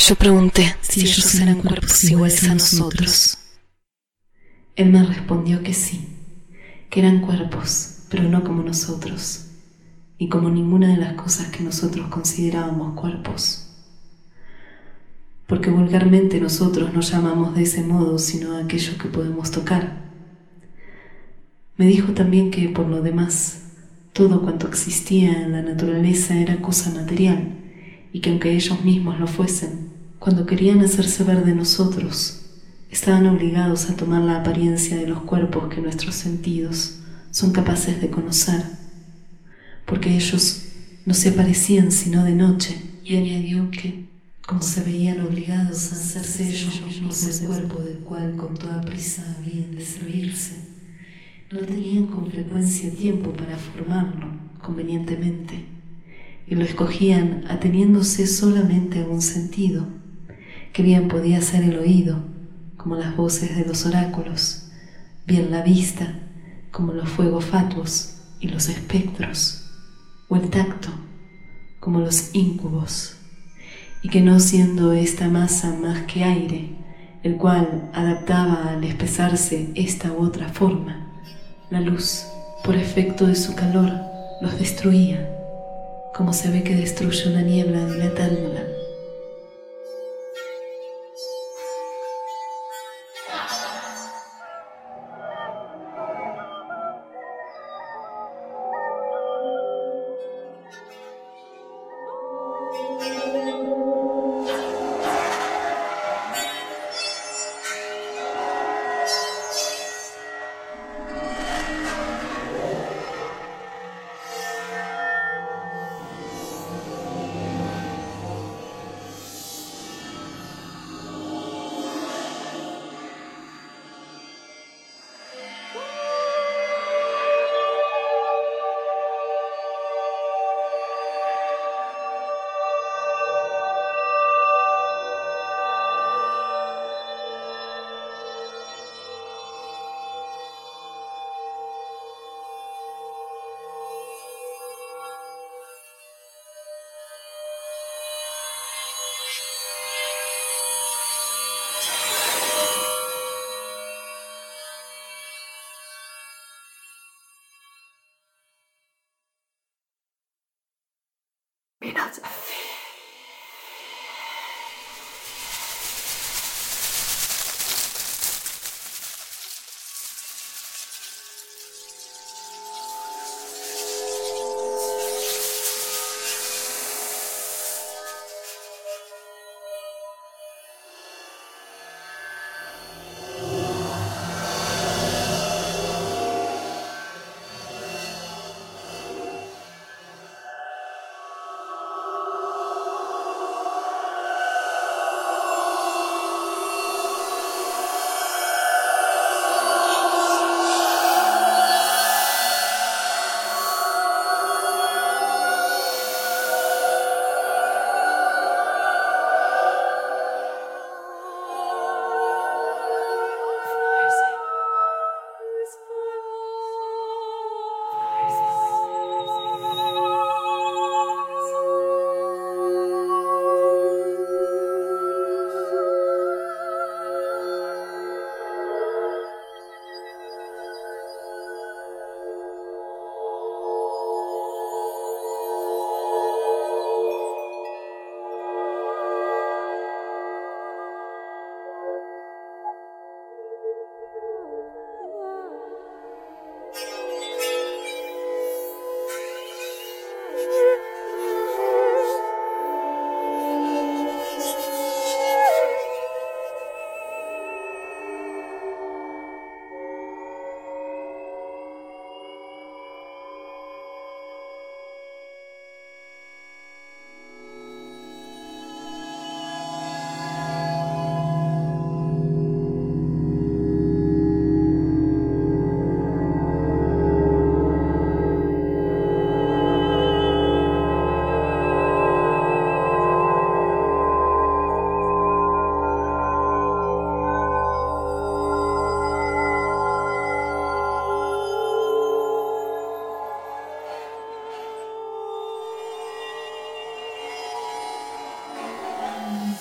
Yo pregunté si ellos eran cuerpos iguales a nosotros. Él me respondió que sí, que eran cuerpos, pero no como nosotros, ni como ninguna de las cosas que nosotros considerábamos cuerpos. Porque vulgarmente nosotros no llamamos de ese modo sino a aquello que podemos tocar. Me dijo también que, por lo demás, todo cuanto existía en la naturaleza era cosa material, y que aunque ellos mismos lo fuesen, cuando querían hacerse ver de nosotros, estaban obligados a tomar la apariencia de los cuerpos que nuestros sentidos son capaces de conocer, porque ellos no se aparecían sino de noche, y añadió que, como se veían obligados a hacerse ellos mismos el cuerpo del cual con toda prisa habían de servirse, no tenían con frecuencia tiempo para formarlo convenientemente, y lo escogían ateniéndose solamente a un sentido, que bien podía ser el oído, como las voces de los oráculos, bien la vista, como los fuegos fatuos y los espectros, o el tacto, como los íncubos, y que no siendo esta masa más que aire, el cual adaptaba al espesarse esta u otra forma, la luz, por efecto de su calor, los destruía, como se ve que destruye una niebla dilatándola.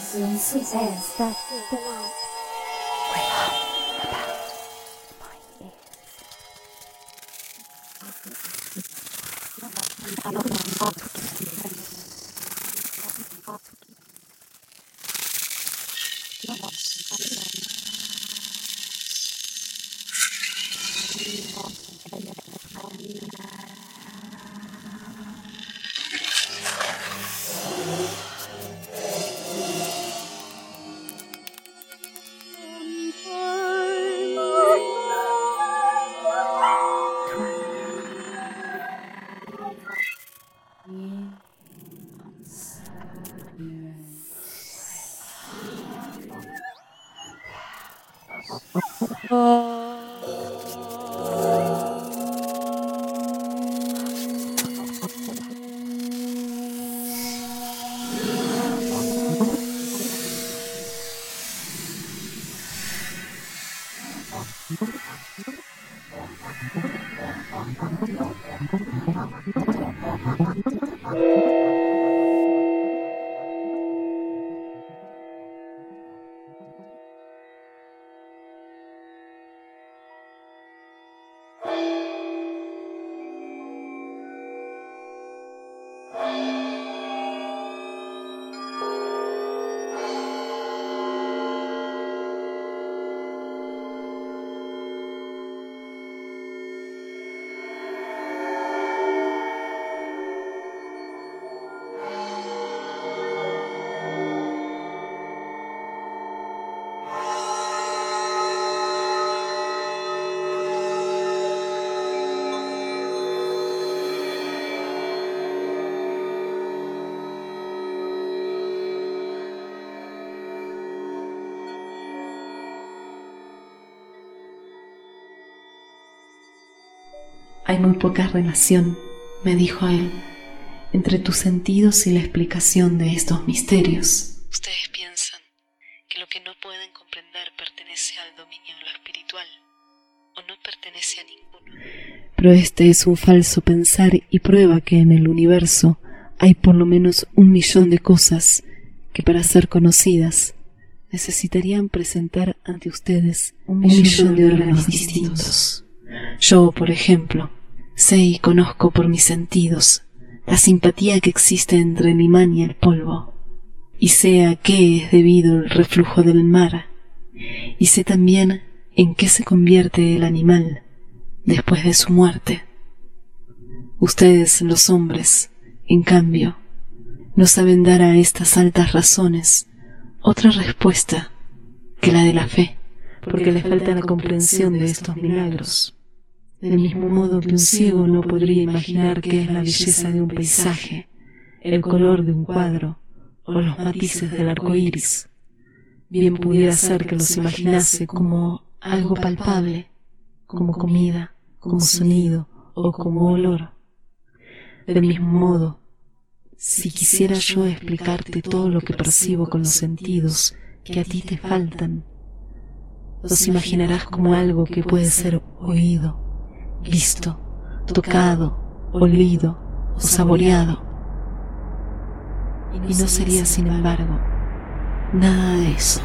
Hay muy poca relación, me dijo él, entre tus sentidos y la explicación de estos misterios. Ustedes piensan que lo que no pueden comprender pertenece al dominio de lo espiritual, o no pertenece a ninguno. Pero este es un falso pensar y prueba que en el universo hay por lo menos 1.000.000 de cosas que para ser conocidas necesitarían presentar ante ustedes 1.000.000 de órganos distintos. Yo, por ejemplo, sé y conozco por mis sentidos la simpatía que existe entre el imán y el polvo, y sé a qué es debido el reflujo del mar, y sé también en qué se convierte el animal después de su muerte. Ustedes, los hombres, en cambio, no saben dar a estas altas razones otra respuesta que la de la fe, porque les falta la comprensión de estos milagros. Del mismo modo que un ciego no podría imaginar qué es la belleza de un paisaje, el color de un cuadro o los matices del arco iris, bien pudiera ser que los imaginase como algo palpable, como comida, como sonido o como olor. Del mismo modo, si quisiera yo explicarte todo lo que percibo con los sentidos que a ti te faltan, los imaginarás como algo que puede ser oído, visto, tocado, olido o saboreado. Y no sería, sin embargo, nada de eso.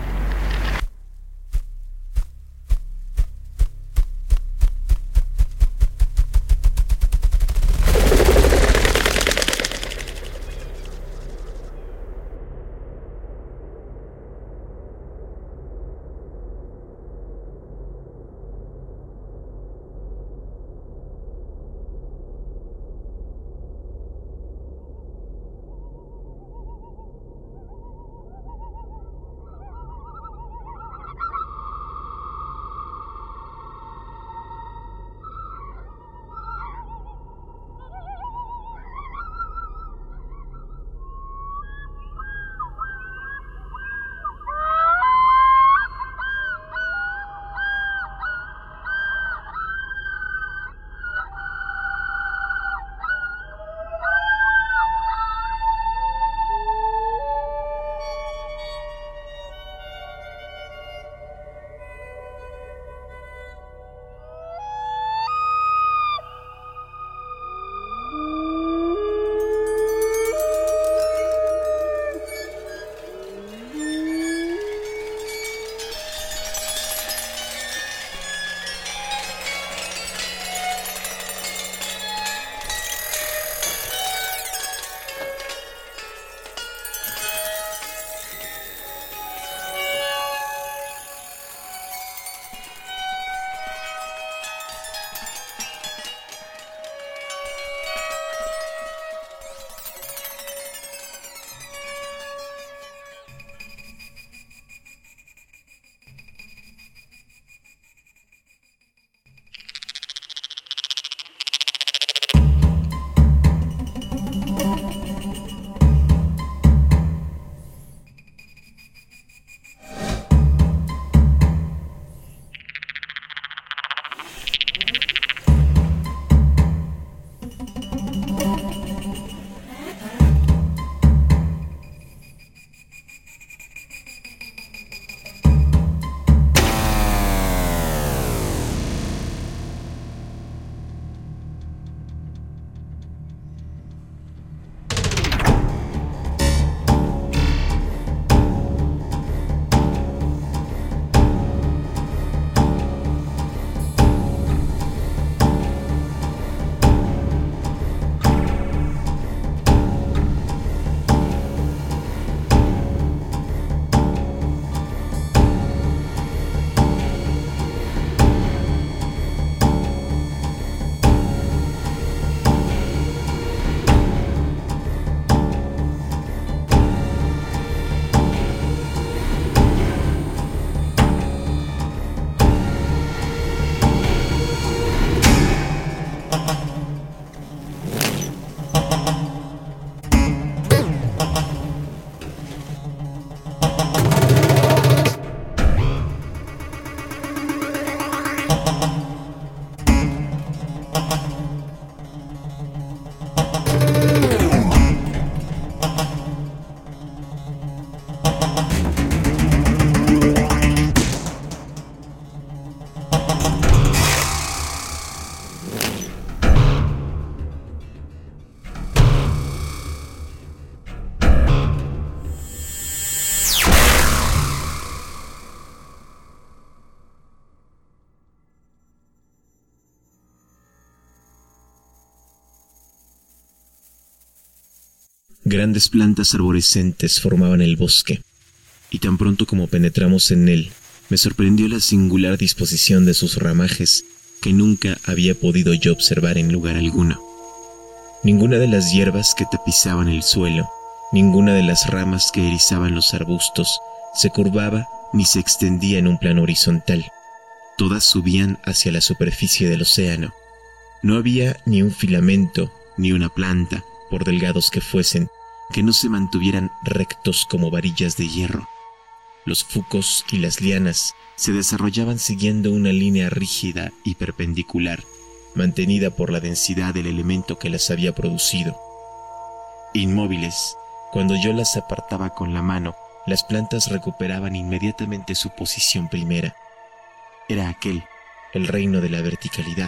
Grandes plantas arborescentes formaban el bosque, y tan pronto como penetramos en él, me sorprendió la singular disposición de sus ramajes que nunca había podido yo observar en lugar alguno. Ninguna de las hierbas que tapizaban el suelo, ninguna de las ramas que erizaban los arbustos, se curvaba ni se extendía en un plano horizontal. Todas subían hacia la superficie del océano. No había ni un filamento, ni una planta, por delgados que fuesen, que no se mantuvieran rectos como varillas de hierro. Los fucos y las lianas se desarrollaban siguiendo una línea rígida y perpendicular, mantenida por la densidad del elemento que las había producido. Inmóviles, cuando yo las apartaba con la mano, las plantas recuperaban inmediatamente su posición primera. Era aquel, el reino de la verticalidad.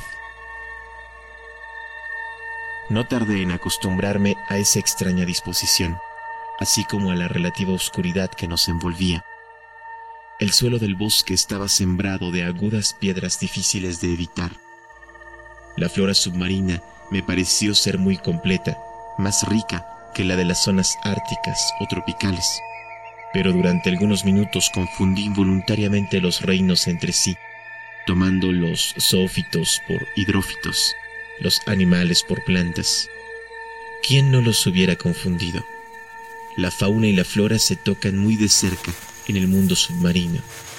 No tardé en acostumbrarme a esa extraña disposición, así como a la relativa oscuridad que nos envolvía. El suelo del bosque estaba sembrado de agudas piedras difíciles de evitar. La flora submarina me pareció ser muy completa, más rica que la de las zonas árticas o tropicales, pero durante algunos minutos confundí involuntariamente los reinos entre sí, tomando los zoófitos por hidrófitos, los animales por plantas. ¿Quién no los hubiera confundido? La fauna y la flora se tocan muy de cerca en el mundo submarino.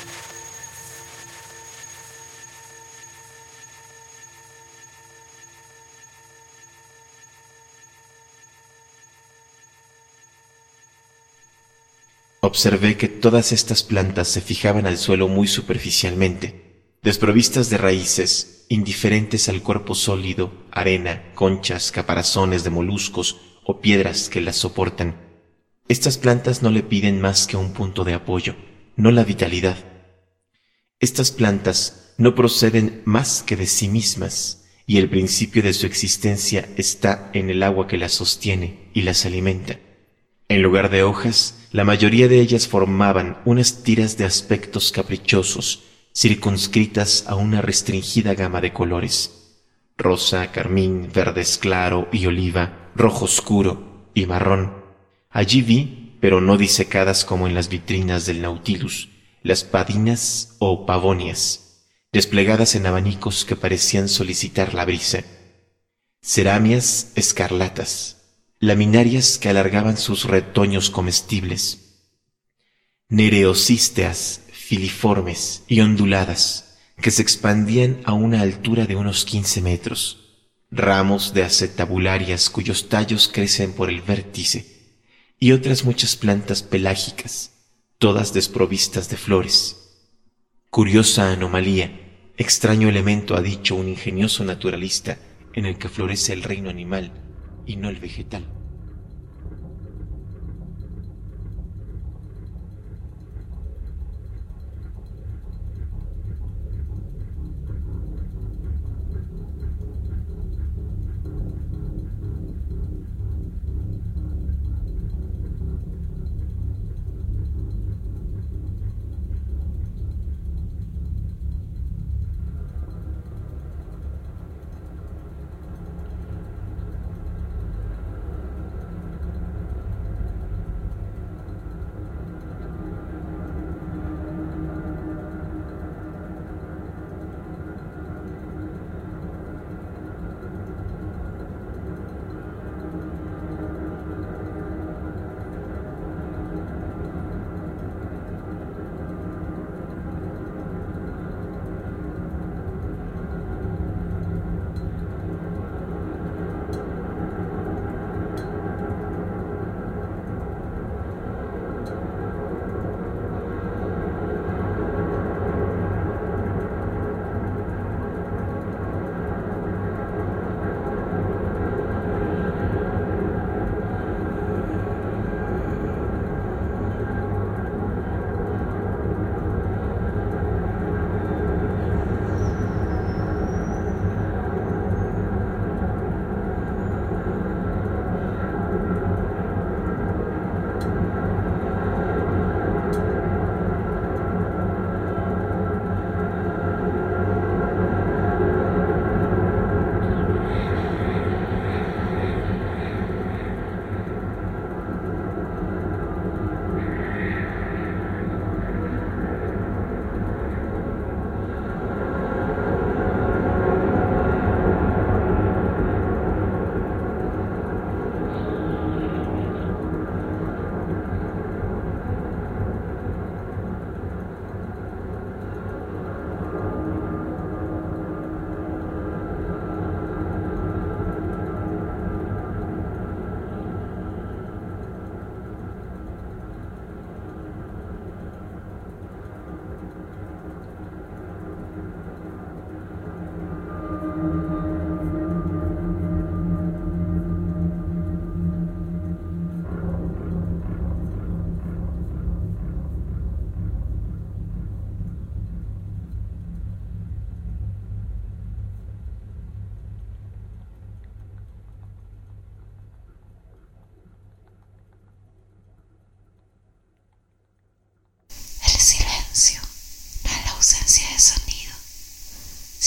Observé que todas estas plantas se fijaban al suelo muy superficialmente, desprovistas de raíces, indiferentes al cuerpo sólido, arena, conchas, caparazones de moluscos o piedras que las soportan. Estas plantas no le piden más que un punto de apoyo, no la vitalidad. Estas plantas no proceden más que de sí mismas, y el principio de su existencia está en el agua que las sostiene y las alimenta. En lugar de hojas, la mayoría de ellas formaban unas tiras de aspectos caprichosos, circunscritas a una restringida gama de colores: rosa, carmín, verde claro y oliva, rojo oscuro y marrón. Allí vi, pero no disecadas como en las vitrinas del Nautilus, las padinas o pavonias, desplegadas en abanicos que parecían solicitar la brisa; ceramias escarlatas, laminarias que alargaban sus retoños comestibles; nereocísteas filiformes y onduladas que se expandían a una altura de unos 15 metros; ramos de acetabularias cuyos tallos crecen por el vértice; y otras muchas plantas pelágicas, todas desprovistas de flores. Curiosa anomalía, extraño elemento, ha dicho un ingenioso naturalista, en el que florece el reino animal y no el vegetal.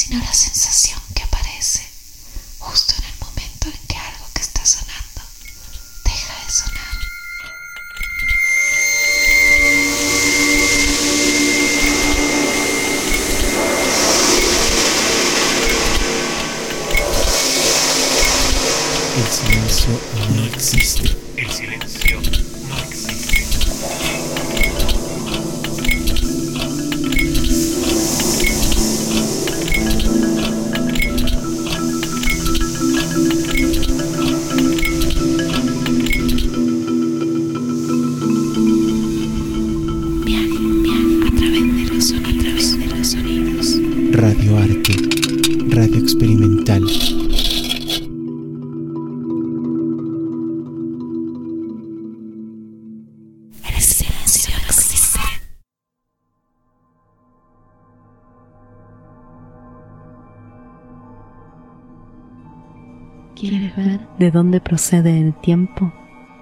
sino la sensación que aparece justo en el momento en que algo que está sonando deja de sonar. El silencio no existe. El silencio no existe. A través de los sonidos. Radio Arte. Radio experimental. El silencio no existe. ¿Quieres ver de dónde procede el tiempo?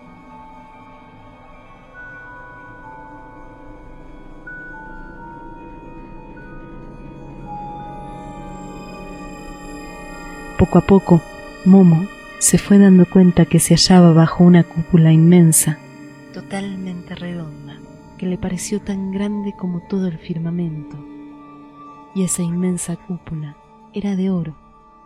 Poco a poco, Momo se fue dando cuenta que se hallaba bajo una cúpula inmensa, totalmente redonda, que le pareció tan grande como todo el firmamento. Y esa inmensa cúpula era de oro.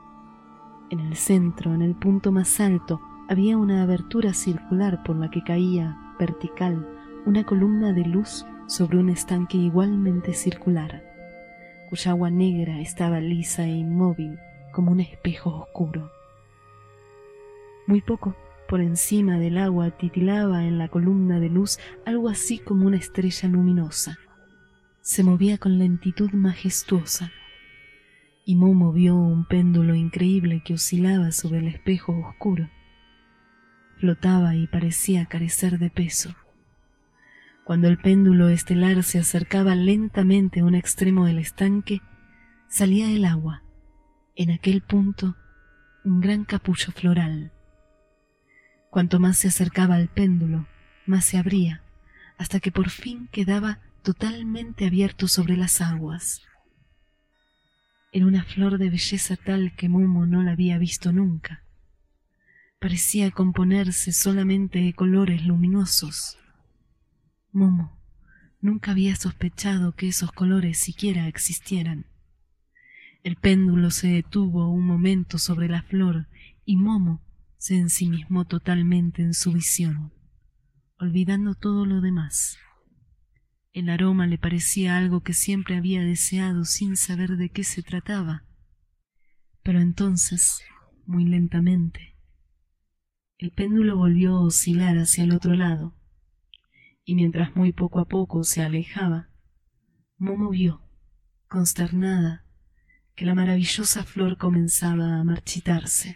En el centro, en el punto más alto, había una abertura circular por la que caía, vertical, una columna de luz sobre un estanque igualmente circular, cuya agua negra estaba lisa e inmóvil como un espejo oscuro. Muy poco por encima del agua titilaba en la columna de luz algo así como una estrella luminosa. Se movía con lentitud majestuosa, y Momo vio un péndulo increíble que oscilaba sobre el espejo oscuro. Flotaba y parecía carecer de peso. Cuando el péndulo estelar se acercaba lentamente a un extremo del estanque, salía el agua. En aquel punto, un gran capullo floral. Cuanto más se acercaba al péndulo, más se abría, hasta que por fin quedaba totalmente abierto sobre las aguas. Era una flor de belleza tal que Momo no la había visto nunca. Parecía componerse solamente de colores luminosos. Momo nunca había sospechado que esos colores siquiera existieran. El péndulo se detuvo un momento sobre la flor y Momo se ensimismó totalmente en su visión, olvidando todo lo demás. El aroma le parecía algo que siempre había deseado sin saber de qué se trataba. Pero entonces, muy lentamente, el péndulo volvió a oscilar hacia el otro lado, y mientras muy poco a poco se alejaba, Momo vio, consternada, que la maravillosa flor comenzaba a marchitarse.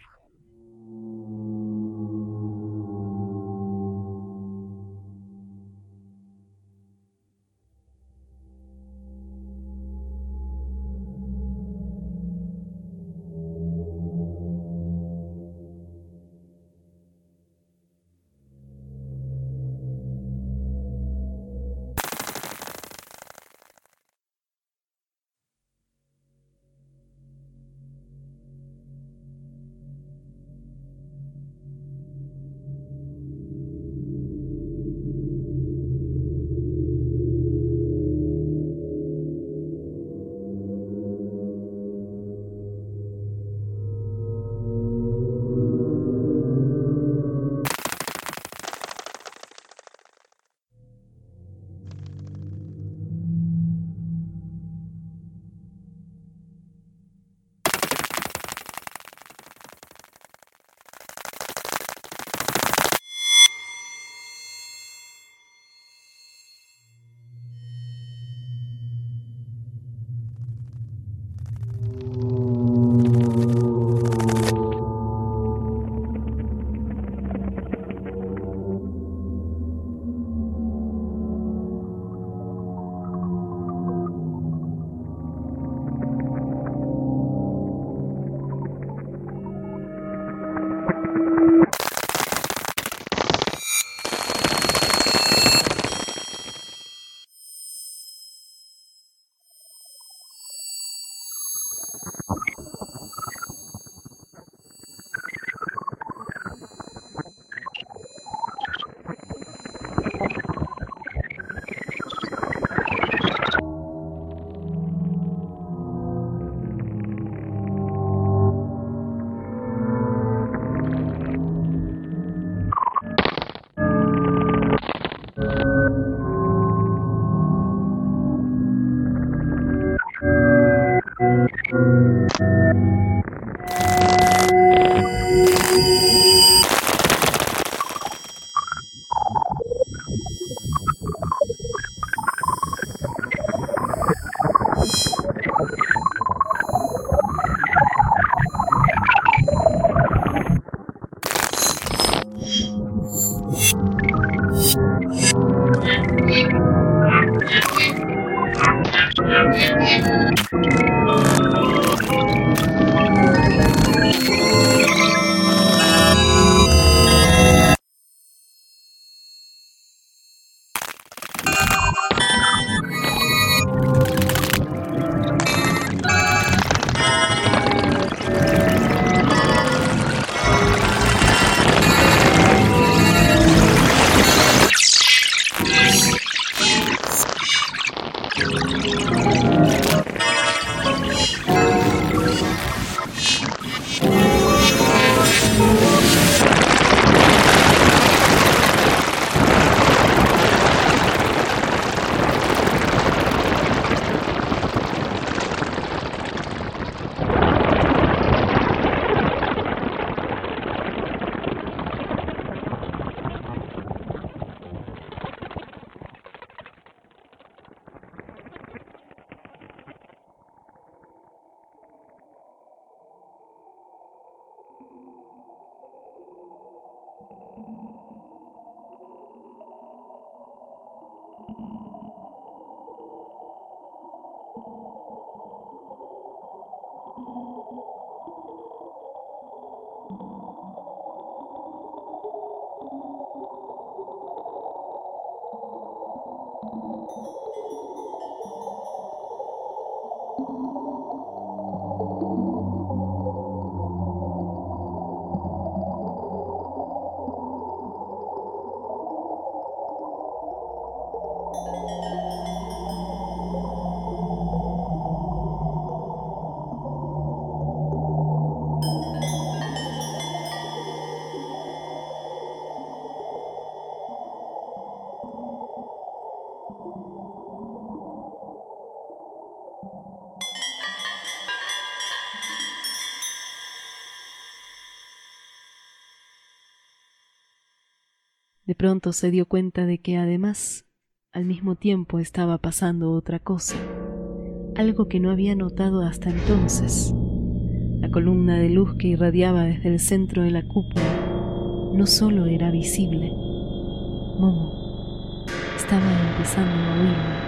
De pronto se dio cuenta de que además, al mismo tiempo estaba pasando otra cosa, algo que no había notado hasta entonces. La columna de luz que irradiaba desde el centro de la cúpula no solo era visible, Momo estaba empezando a oírla.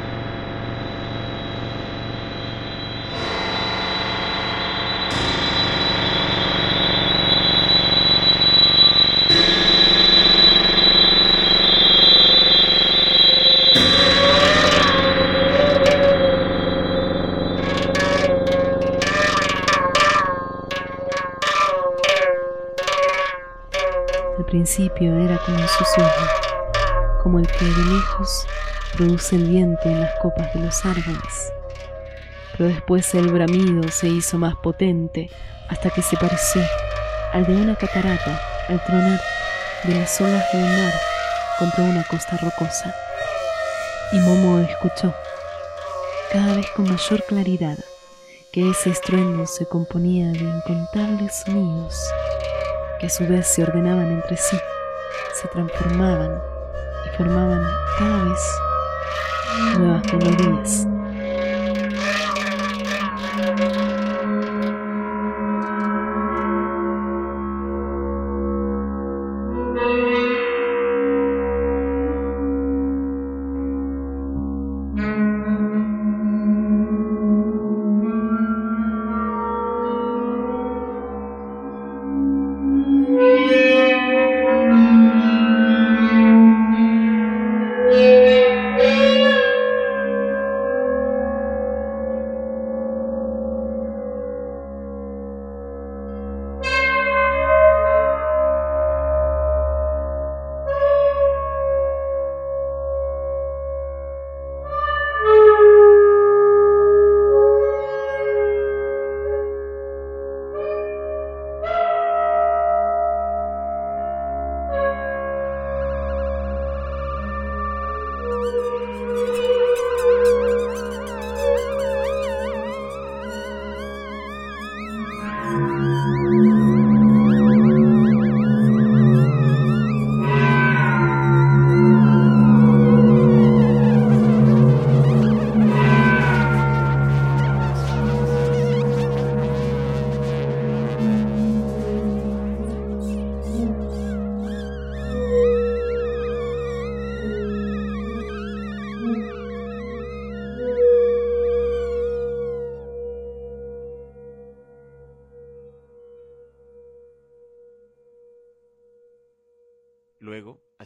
Al principio era como un susurro, como el que de lejos produce el viento en las copas de los árboles. Pero después el bramido se hizo más potente hasta que se pareció al de una catarata al tronar de las olas del mar contra una costa rocosa. Y Momo escuchó, cada vez con mayor claridad, que ese estruendo se componía de incontables sonidos que a su vez se ordenaban entre sí, se transformaban y formaban cada vez nuevas melodías.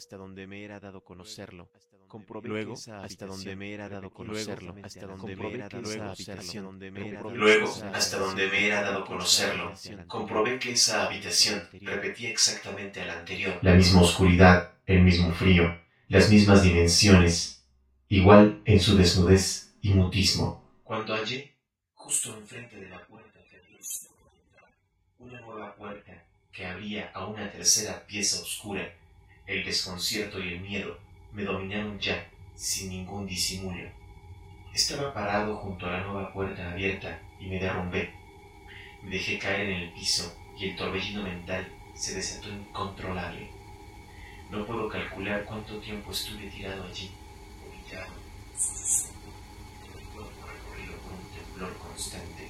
hasta donde me era dado conocerlo. Comprobé luego hasta donde me era dado conocerlo, hasta donde me era dado esa habitación donde me era Luego, hasta donde me era dado conocerlo, comprobé que esa habitación repetía exactamente a la anterior. La misma oscuridad, el mismo frío, las mismas dimensiones, igual en su desnudez y mutismo. Cuando hallé, justo enfrente de la puerta que había visto por entrar, una nueva puerta que abría a una tercera pieza oscura, el desconcierto y el miedo me dominaron ya, sin ningún disimulo. Estaba parado junto a la nueva puerta abierta y me derrumbé. Me dejé caer en el piso y el torbellino mental se desató incontrolable. No puedo calcular cuánto tiempo estuve tirado allí, humillado, sucesivo, con el cuerpo recorrido por un temblor constante.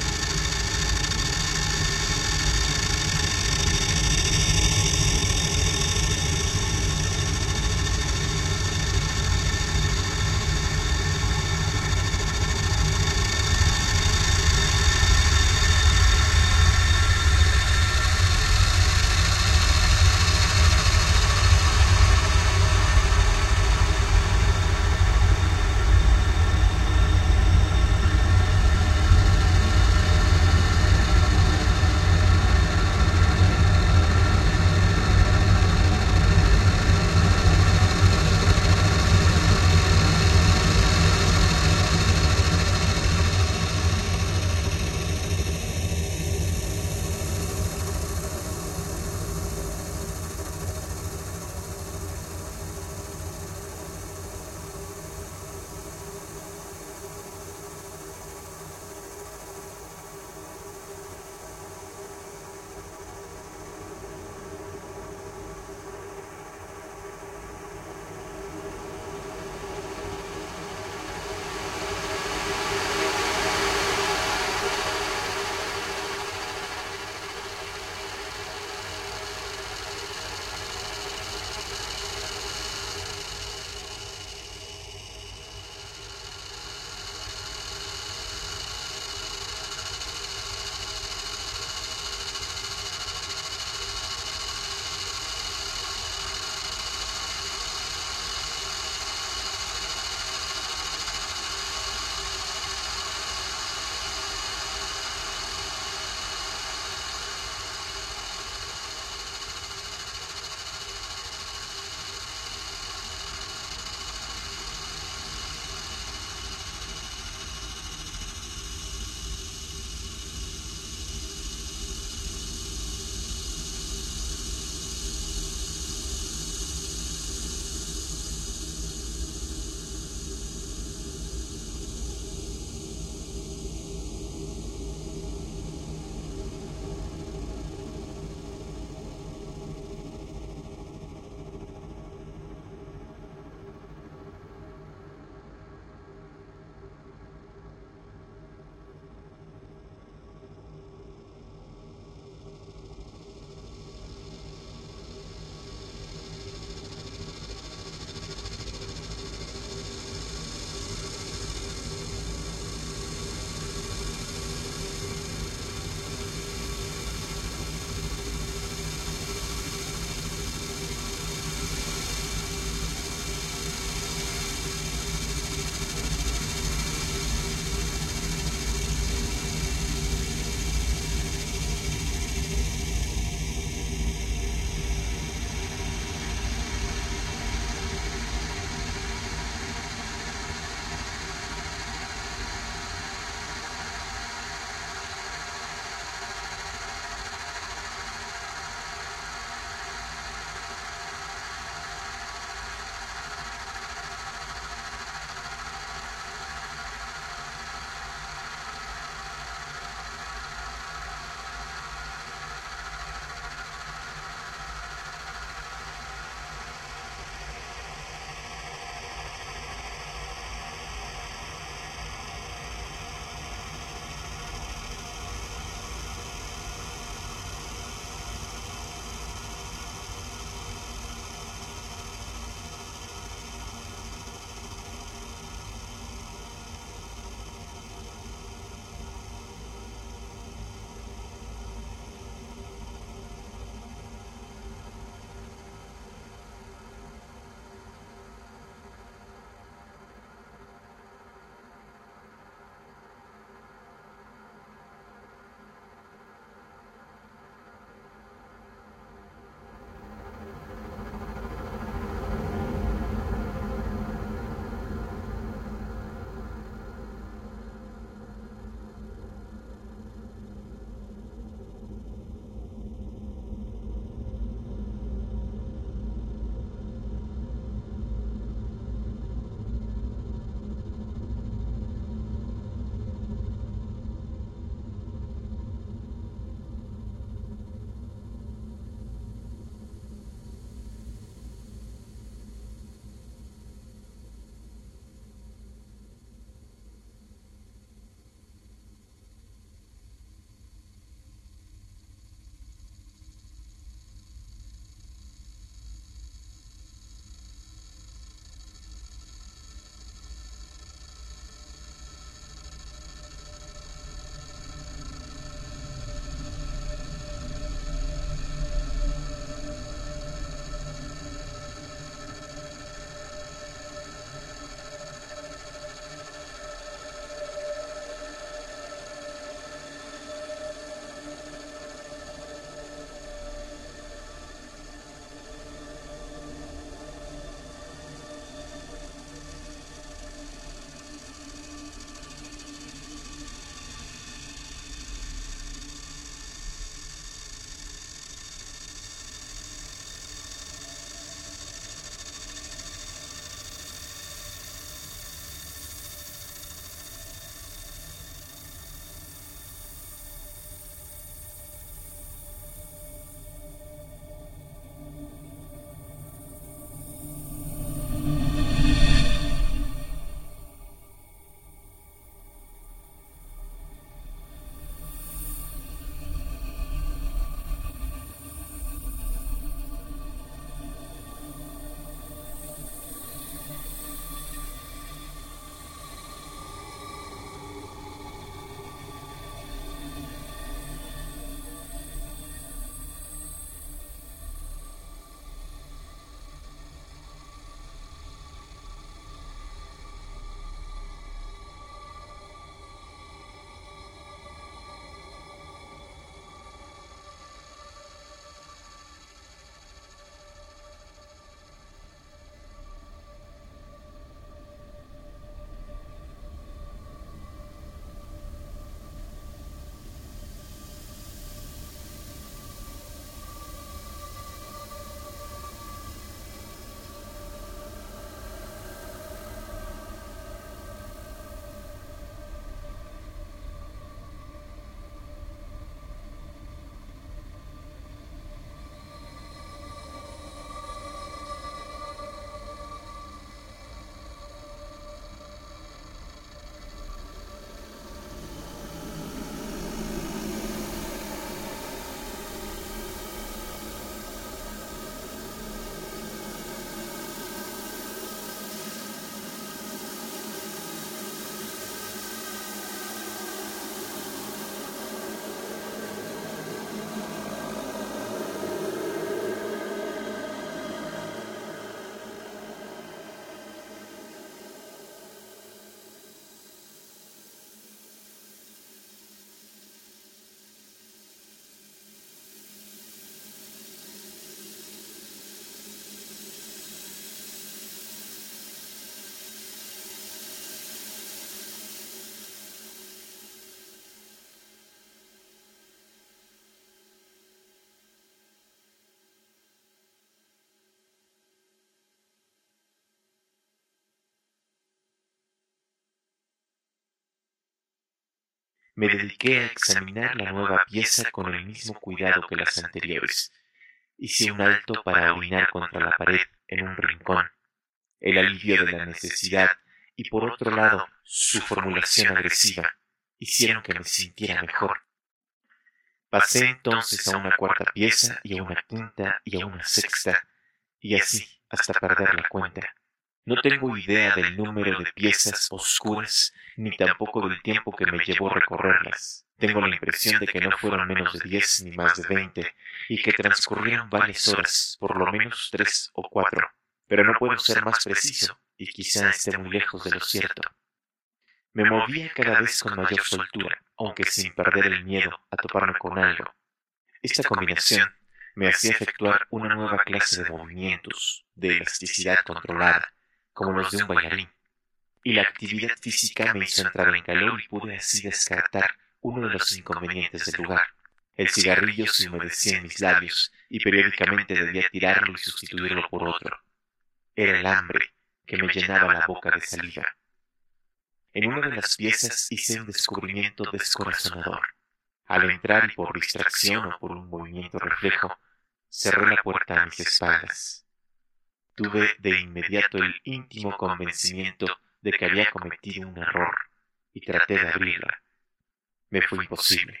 Me dediqué a examinar la nueva pieza con el mismo cuidado que las anteriores. Hice un alto para orinar contra la pared en un rincón. El alivio de la necesidad y, por otro lado, su formulación agresiva hicieron que me sintiera mejor. Pasé entonces a una cuarta pieza y a una quinta y a una sexta, y así hasta perder la cuenta. No tengo idea del número de piezas oscuras, ni tampoco del tiempo que me llevó recorrerlas. Tengo la impresión de que no fueron menos de 10 ni más de 20, y que transcurrieron varias horas, por lo menos 3 o 4, pero no puedo ser más preciso, y quizá esté muy lejos de lo cierto. Me movía cada vez con mayor soltura, aunque sin perder el miedo a toparme con algo. Esta combinación me hacía efectuar una nueva clase de movimientos, de elasticidad controlada, como los de un bailarín, y la actividad física me hizo entrar en calor y pude así descartar uno de los inconvenientes del lugar. El cigarrillo se humedecía en mis labios y periódicamente debía tirarlo y sustituirlo por otro. Era el hambre que me llenaba la boca de saliva. En una de las piezas hice un descubrimiento descorazonador. Al entrar y por distracción o por un movimiento reflejo, cerré la puerta a mis espaldas. Tuve de inmediato el íntimo convencimiento de que había cometido un error y traté de abrirla. Me fue imposible.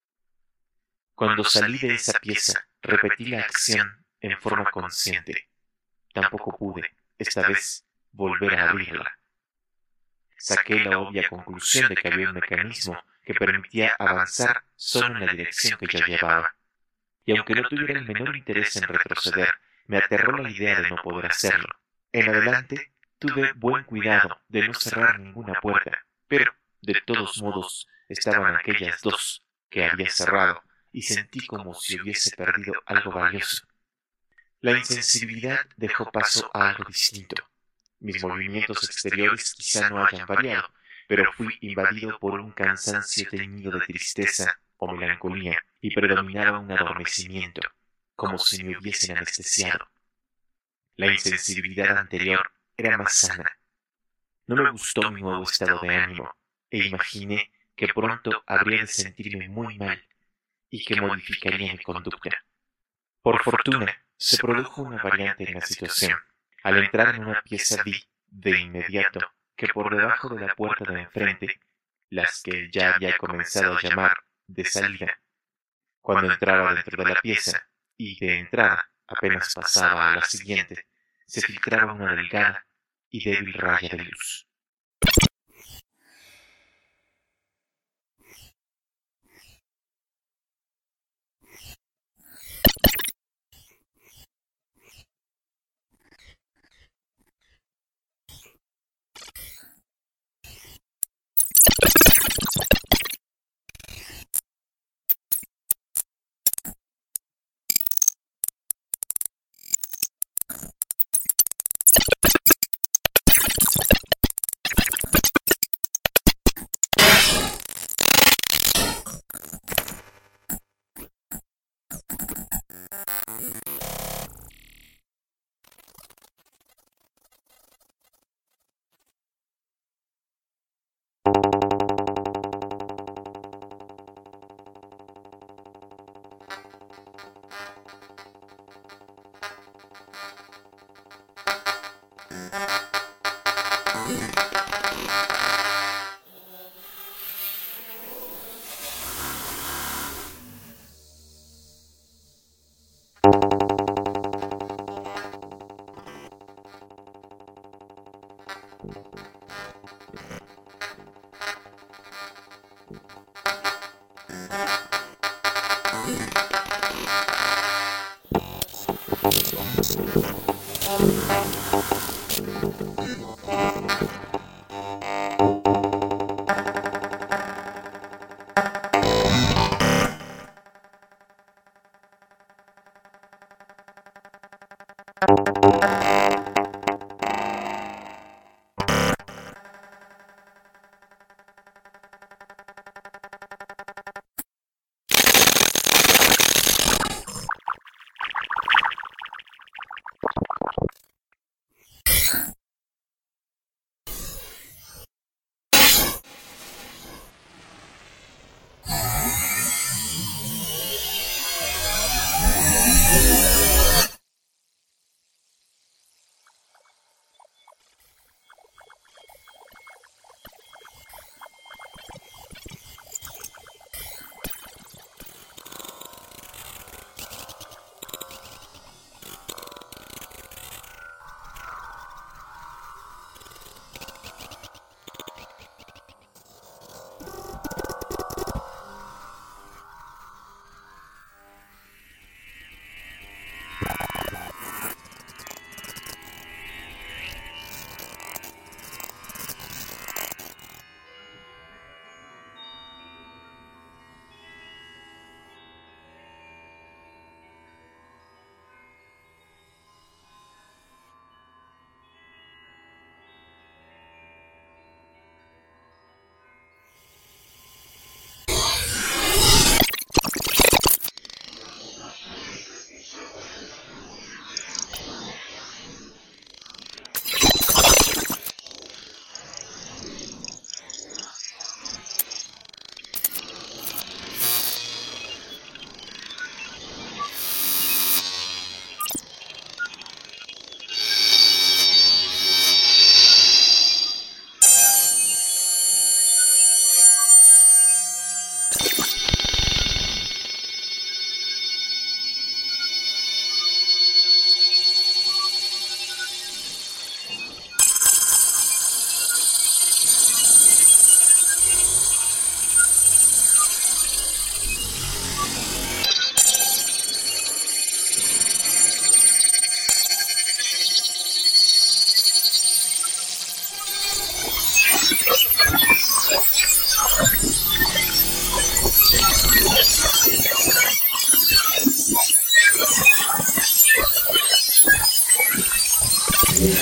Cuando salí de esa pieza, repetí la acción en forma consciente. Tampoco pude, esta vez, volver a abrirla. Saqué la obvia conclusión de que había un mecanismo que permitía avanzar solo en la dirección que yo llevaba. Y aunque no tuviera el menor interés en retroceder, me aterró la idea de no poder hacerlo. En adelante, tuve buen cuidado de no cerrar ninguna puerta, pero, de todos modos, estaban aquellas dos que había cerrado, y sentí como si hubiese perdido algo valioso. La insensibilidad dejó paso a algo distinto. Mis movimientos exteriores quizá no hayan variado, pero fui invadido por un cansancio teñido de tristeza o melancolía, y predominaba un adormecimiento, como si me hubiesen anestesiado. La insensibilidad anterior era más sana. No me gustó mi nuevo estado de ánimo, e imaginé que pronto habría de sentirme muy mal, y que modificaría mi conducta. Por fortuna, se produjo una variante en la situación. Al entrar en una pieza vi, de inmediato, que por debajo de la puerta de enfrente, las que ya había comenzado a llamar de salida, cuando entraba dentro de la pieza, y de entrada apenas pasaba a la siguiente, se filtraba una delgada y débil raya de luz.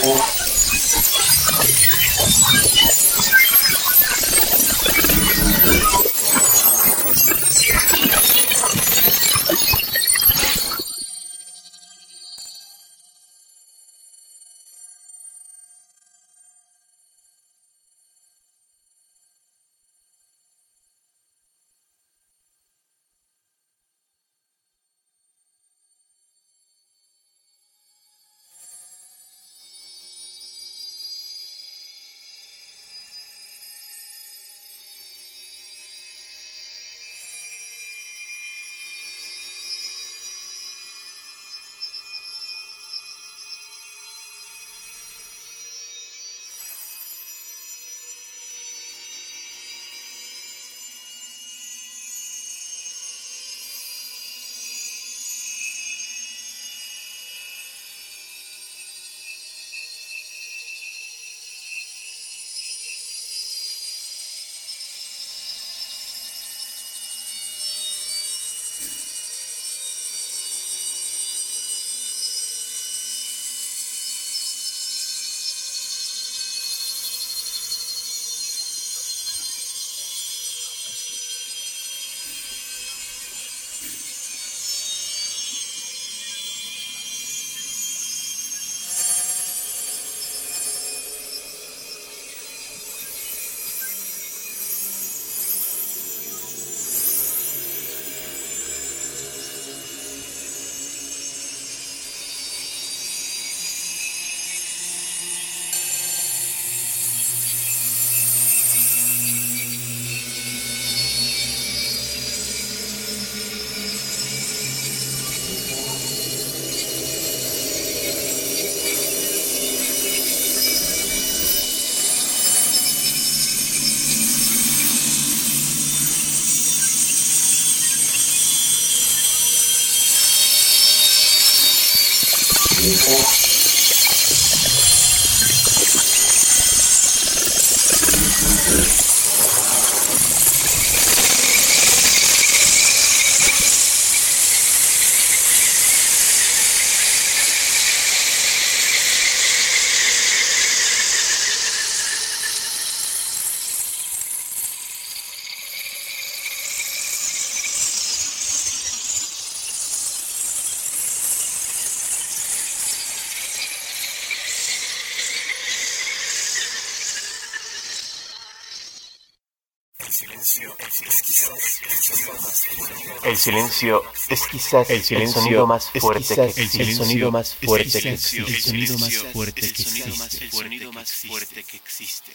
El silencio es quizás el sonido más fuerte que existe. El sonido más fuerte que existe. El sonido más fuerte que existe. El sonido más fuerte que existe.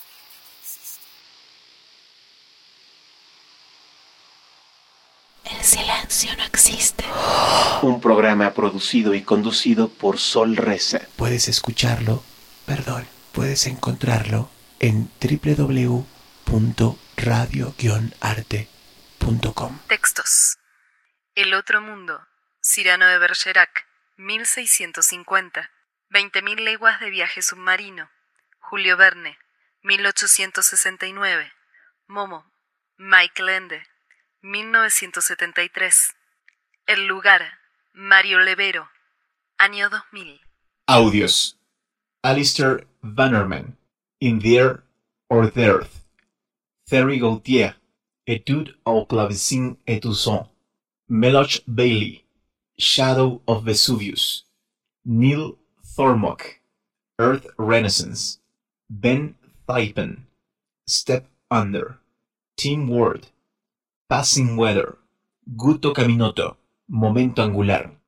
El silencio no existe. Un programa producido y conducido por Sol Reza. Puedes encontrarlo en www.radio-arte.com. Textos. El otro mundo. Cyrano de Bergerac, 1650. 20.000 leguas de viaje submarino. Julio Verne, 1869. Momo, Michael Ende, 1973. El lugar, Mario Levero, año 2000. Audios. Alistair Bannerman, In the Air or the Earth. Thierry Gautier, Étude au clavecin et au son. Meloch Bailey, Shadow of Vesuvius. Neil Thormock, Earth Renaissance. Ben Thaipen, Step Under. Tim Ward, Passing Weather. Guto Caminoto, Momento Angular.